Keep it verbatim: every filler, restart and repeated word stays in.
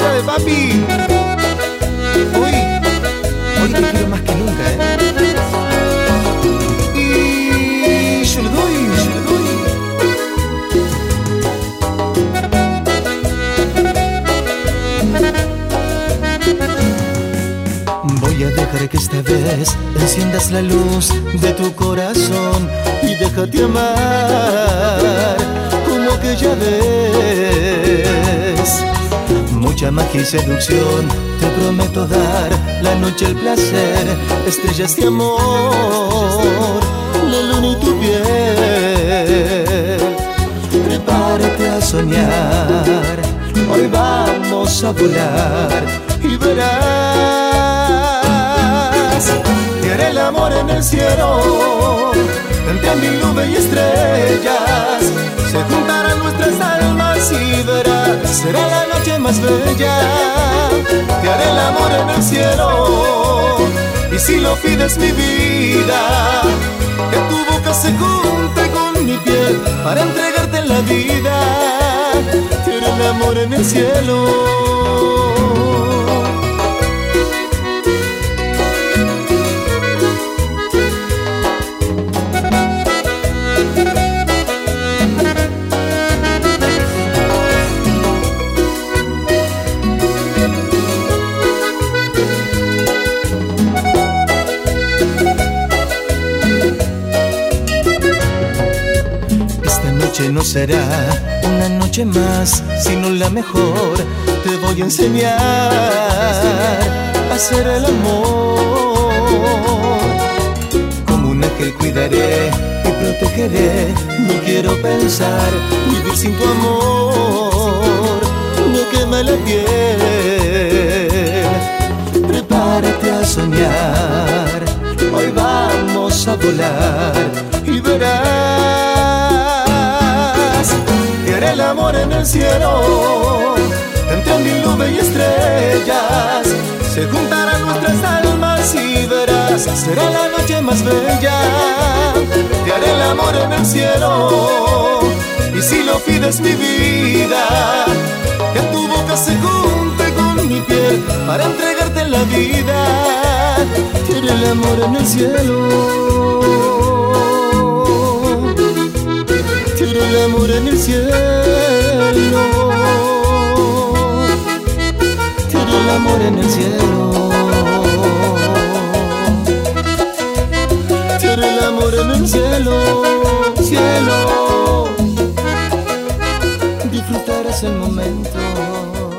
Fuera de papi. Hoy, hoy te quiero más que nunca, ¿eh? Y yo le doy, yo le doy. Voy a dejar que esta vez enciendas la luz de tu corazón y déjate amar como aquella vez. Mucha magia y seducción te prometo dar, la noche el placer, estrellas de amor, la luna y tu piel. Prepárate a soñar, hoy vamos a volar y verás. Te haré el amor en el cielo, entre mil nubes y estrellas, se juntarán nuestras almas y verás, será la noche más bella. Te haré el amor en el cielo, y si lo pides mi vida, que tu boca se junte con mi piel para entregarte la vida. Te haré el amor en el cielo. No será una noche más, sino la mejor. Te voy a enseñar a hacer el amor. Como un ángel cuidaré y protegeré. No quiero pensar vivir sin tu amor. Me quema la piel. Prepárate a soñar, hoy vamos a volar y verás. Te haré el amor en el cielo, entre mil nubes y estrellas, se juntarán nuestras almas y verás, será la noche más bella. Te haré el amor en el cielo, y si lo pides mi vida, que tu boca se junte con mi piel para entregarte la vida. Te haré el amor en el cielo, el amor en el cielo, quiero el amor en el cielo, quiero el amor en el cielo, cielo, disfrutarás el momento.